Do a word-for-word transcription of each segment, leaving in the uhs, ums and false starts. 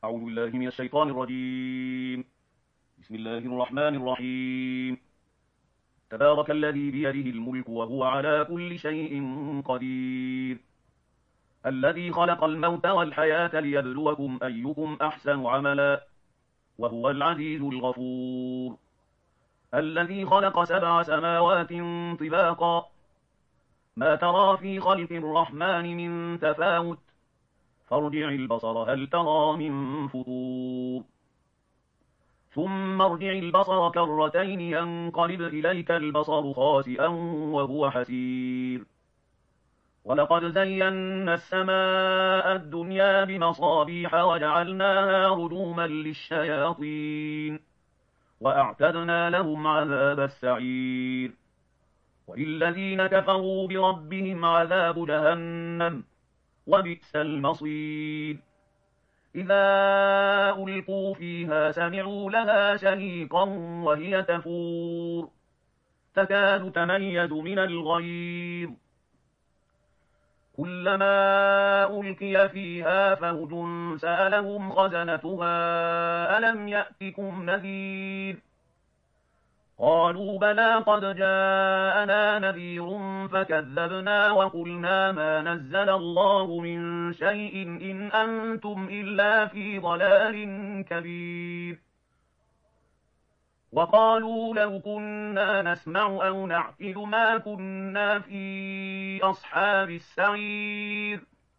أعوذ بالله من الشيطان الرجيم. بسم الله الرحمن الرحيم. تبارك الذي بيده الملك وهو على كل شيء قدير. الذي خلق الموت والحياة ليبلوكم أيكم أحسن عملا وهو العزيز الغفور. الذي خلق سبع سماوات طباقا ما ترى في خلق الرحمن من تفاوت فارجع البصر هل ترى من فطور. ثم ارجع البصر كرتين ينقلب إليك البصر خاسئا وهو حسير. ولقد زينا السماء الدنيا بمصابيح وجعلناها رجوما للشياطين وأعتدنا لهم عذاب السعير. وللذين كفروا بربهم عذاب جهنم وبئس المصير. إذا ألقوا فيها سمعوا لها شهيقا وهي تفور تكاد تميز من الغيظ. كلما ألقي فيها فوج سألهم خزنتها ألم يأتكم نذير قالوا بلى قد جاءنا نذير فكذبنا وقلنا ما نزل الله من شيء إن أنتم إلا في ضلال كبير. وقالوا لو كنا نسمع أو نعقل ما كنا في أصحاب السعير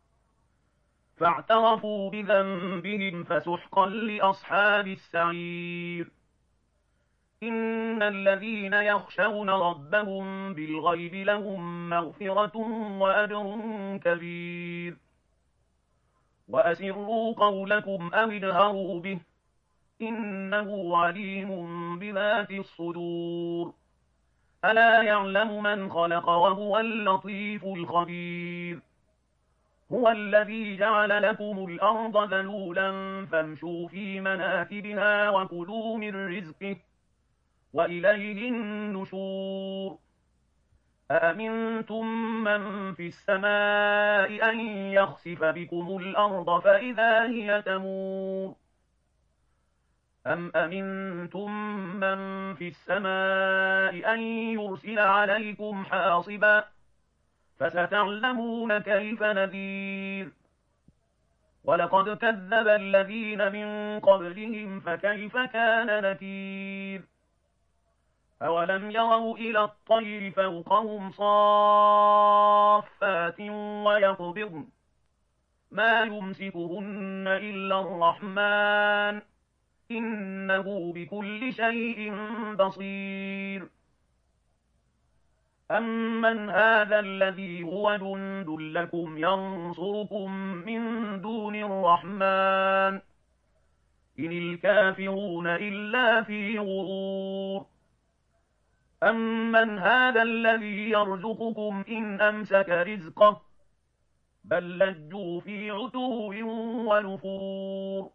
فاعترفوا بذنبهم فسحقا لأصحاب السعير. إن الذين يخشون ربهم بالغيب لهم مغفرة وأجر كبير. وأسروا قولكم أو اجهروا به إنه عليم بذات الصدور. ألا يعلم من خلق وهو اللطيف الخبير. هو الذي جعل لكم الأرض ذلولا فامشوا في مناكبها وكلوا من رزقه وإليه النشور. أأمنتم من في السماء أن يخسف بكم الأرض فإذا هي تمور أم أمنتم من في السماء أن يرسل عليكم حاصبا فستعلمون كيف نذير. ولقد كذب الذين من قبلهم فكيف كان نكير. أولم يروا إلى الطير فوقهم صافات ويقبضن ما يمسكهن إلا الرحمن إنه بكل شيء بصير. أمن هذا الذي هو جند لكم ينصركم من دون الرحمن إن الكافرون إلا في غرور. أمن هذا الذي يرزقكم إن أمسك رزقه بل لجوا في عتو ونفور.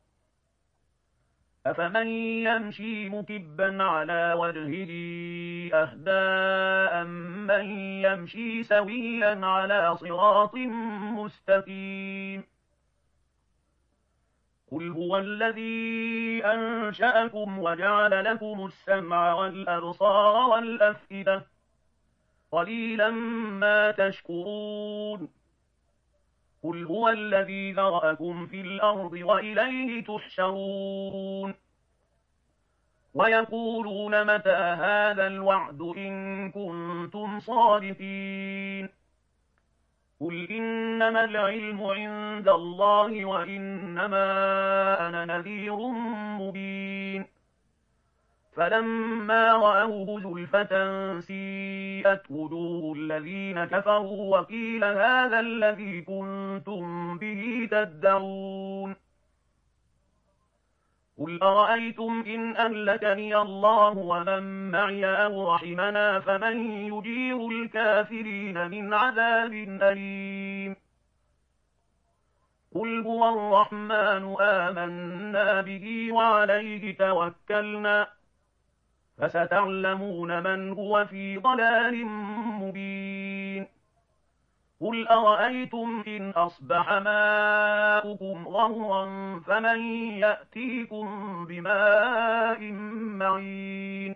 أفمن يمشي مكبا على وجهه أهدى أمن يمشي سويا على صراط مستقيم. قل هو الذي أنشأكم وجعل لكم السمع والأبصار والأفئدة قليلا ما تشكرون. قل هو الذي ذرأكم في الأرض وإليه تحشرون. ويقولون متى هذا الوعد إن كنتم صادقين. قل إنما العلم عند الله وإنما أنا نذير مبين. فلما رأوه زلفة سيئت وجوه الذين كفروا وقيل هذا الذي كنتم به تدعون. قل أرأيتم إن أهلكني الله ومن معي أو رحمنا فمن يجير الكافرين من عذاب أليم. قل هو الرحمن آمنا به وعليه توكلنا فستعلمون من هو في ضلال مبين. قل أرأيتم إن أصبح ماؤكم غورا فمن يأتيكم بماء معين.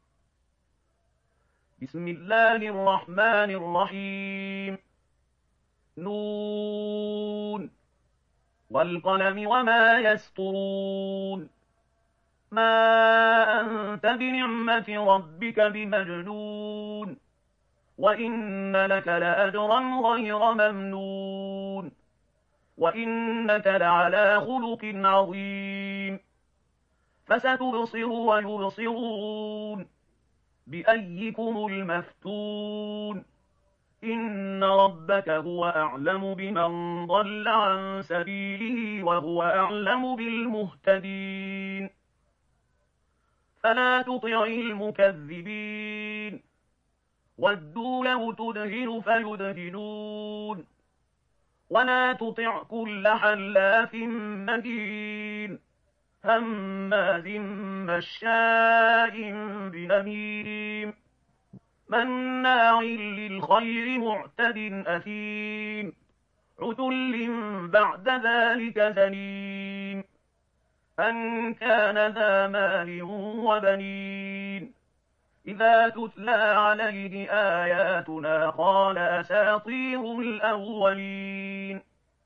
بسم الله الرحمن الرحيم. نون والقلم وما يسطرون. ما أنت بنعمة ربك بمجنون، وإن لك لأجرا غير ممنون، وإنك لعلى خلق عظيم. فستبصر ويبصرون بأيكم المفتون. إن ربك هو أعلم بمن ضل عن سبيله وهو أعلم بالمهتدين. فلا تطع المكذبين، ودوا لو تدهن فيدهنون. ولا تطع كل حلاف مهين هماز مشاء بنميم مناع للخير معتد أثيم عتل بعد ذلك زنيم أن كان ذا مال وبنين. إذا تتلى عليه آياتنا قال أساطير الأولين.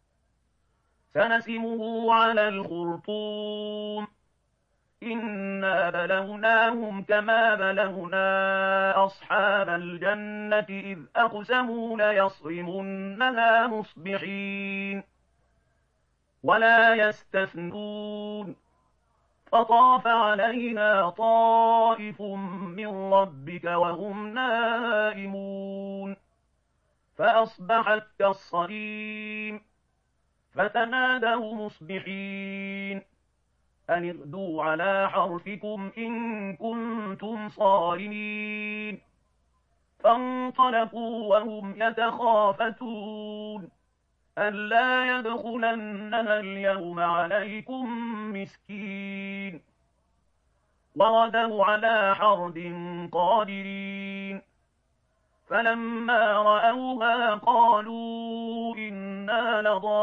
سنسمه على الخرطوم. إنا بلوناهم كما بلونا أصحاب الجنة إذ أقسموا ليصرمنها مصبحين ولا يستثنون. فطاف عليها طائف من ربك وهم نائمون فأصبحت كالصريم. فتنادوا مصبحين أن اغدوا على حرثكم إن كنتم صارمين. فانطلقوا وهم يتخافتون ألا يدخلنها اليوم عليكم مسكين. وغدوا على حرد قادرين فلما رأوها قالوا إنا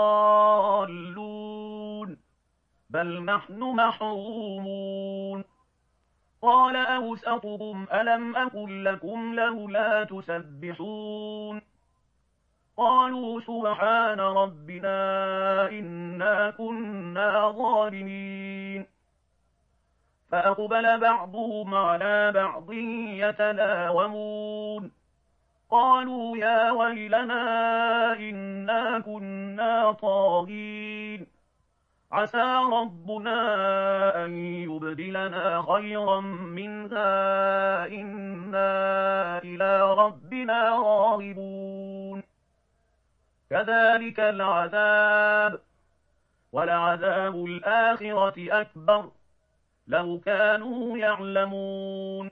لضالون بل نحن محرومون. قال أوسطهم ألم أقل لكم لولا تسبحون. قالوا سبحان ربنا إنا كنا ظالمين. فأقبل بعضهم على بعض يتلاومون قالوا يا ويلنا إنا كنا طاغين عسى ربنا أن يبدلنا خيرا منها إنا إلى ربنا راغبون. كذلك العذاب ولعذاب الآخرة أكبر لو كانوا يعلمون.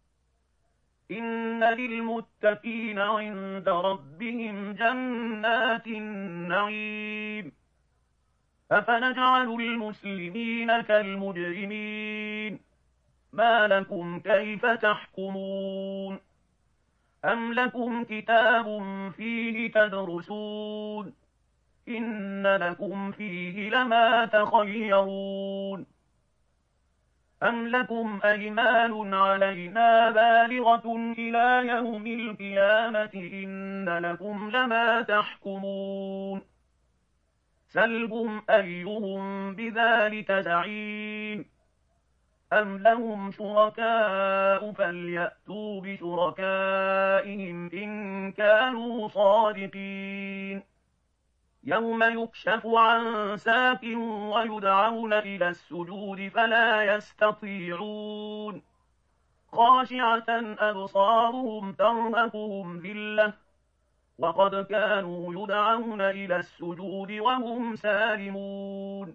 إن للمتقين عند ربهم جنات النعيم. أفنجعل المسلمين كالمجرمين ما لكم كيف تحكمون. أم لكم كتاب فيه تدرسون إن لكم فيه لما تخيرون. أم لكم أيمان علينا بالغة إلى يوم القيامة إن لكم لما تحكمون. سلهم أيهم بذلك زعيم. أم لهم شركاء فليأتوا بشركائهم إن كانوا صادقين. يوم يكشف عن ساق ويدعون إلى السجود فلا يستطيعون خاشعة أبصارهم ترهقهم ذلة وقد كانوا يدعون إلى السجود وهم سالمون.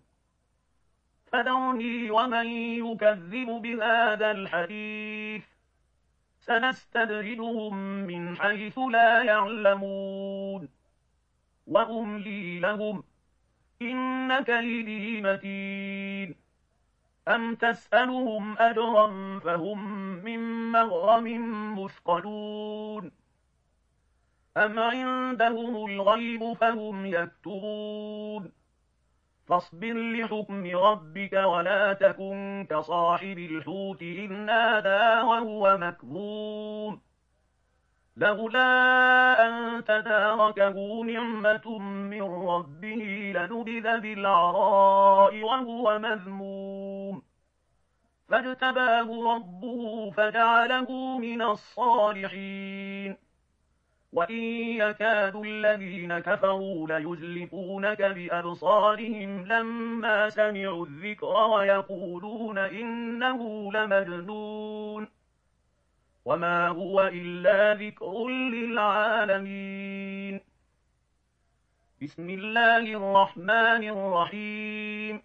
فذرني ومن يكذب بهذا الحديث سنستدرجهم من حيث لا يعلمون وأملي لهم إن كيدي متين. أم تسألهم أجرا فهم من مغرم مثقلون. أم عندهم الغيب فهم يكتبون فاصبر لحكم ربك ولا تكن كصاحب الحوت إذ نادى وهو مكظوم لولا أن تداركه نعمة من ربه لنبذ بالعراء وهو مذموم فاجتباه ربه فجعله من الصالحين وإن يكاد الذين كفروا ليزلقونك بأبصارهم لما سمعوا الذكر ويقولون إنه لمجنون وما هو إلا ذكر للعالمين بسم الله الرحمن الرحيم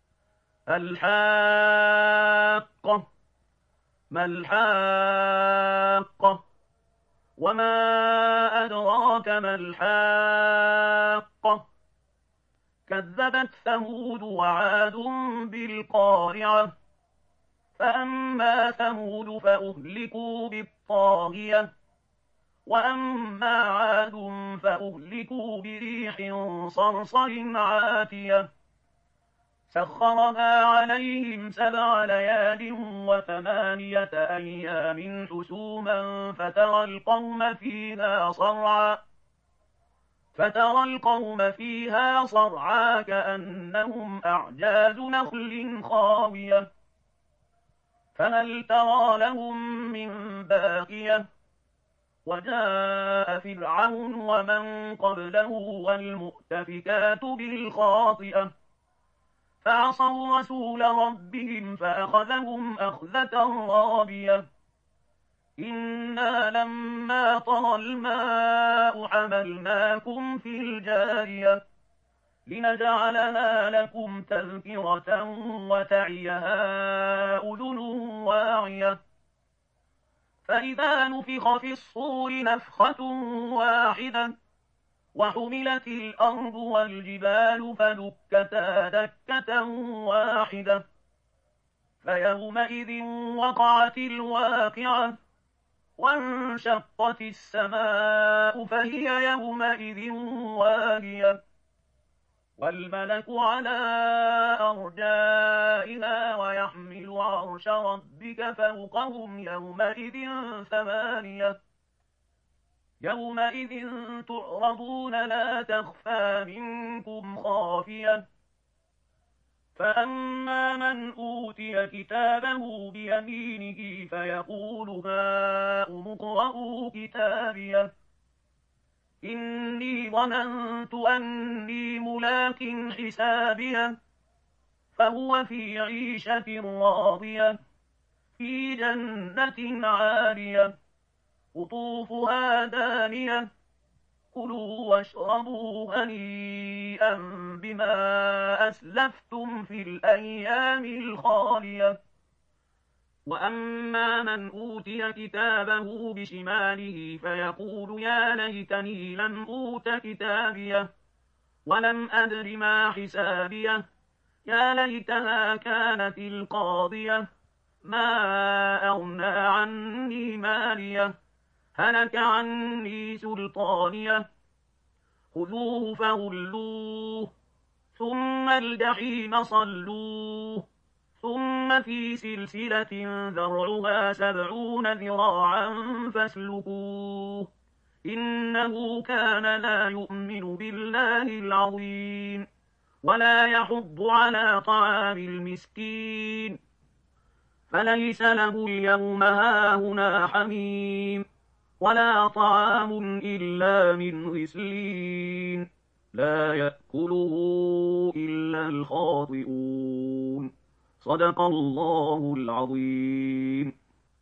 الحاقة ما الحاقة وما أدراك ما الحاقة كذبت ثمود وعاد بالقارعة فأما ثمود فأهلكوا بالطاغية وأما عاد فأهلكوا بريح صرصر عاتية سخرها عليهم سبع ليال وثمانية أيام حسوما فترى القوم فيها صرعا فترى القوم فيها صرعا كأنهم أعجاز نخل خاوية فهل ترى لهم من باقية وجاء فرعون ومن قبله والمؤتفكات بالخاطئة فعصوا رسول ربهم فأخذهم أخذة رابية إنا لما طغى الماء حملناكم في الجارية لنجعلها لكم تذكرة وتعيها أذن واعية فإذا نفخ في الصور نفخة واحدة وحملت الأرض والجبال فدكتا دكة واحدة فيومئذ وقعت الواقعة وانشقت السماء فهي يومئذ واهية والملك على أرجائها ويحمل عرش ربك فوقهم يومئذ ثمانية يومئذ تعرضون لا تخفى منكم خافية فأما من أوتي كتابه بيمينه فيقول هاؤم اقرءوا كتابيه إني ظننت أني ملاق حسابيه فهو في عيشة راضية في جنة عالية قطوفها دانية كلوا واشربوا هنيئا بما أسلفتم في الأيام الخالية وأما من أوتي كتابه بشماله فيقول يا ليتني لم أوت كتابيه ولم أدر ما حسابيه يا ليتها كانت القاضية ما أغنى عني ماليه هلك عني سلطانيه خذوه فغلوه ثم الجحيم صلوه ثم في سلسلة ذرعها سبعون ذراعا فاسلكوه إنه كان لا يؤمن بالله العظيم ولا يحض على طعام المسكين فليس له اليوم هاهنا حميم ولا طعام إلا من غسلين لا يأكله إلا الخاطئون صدق الله العظيم.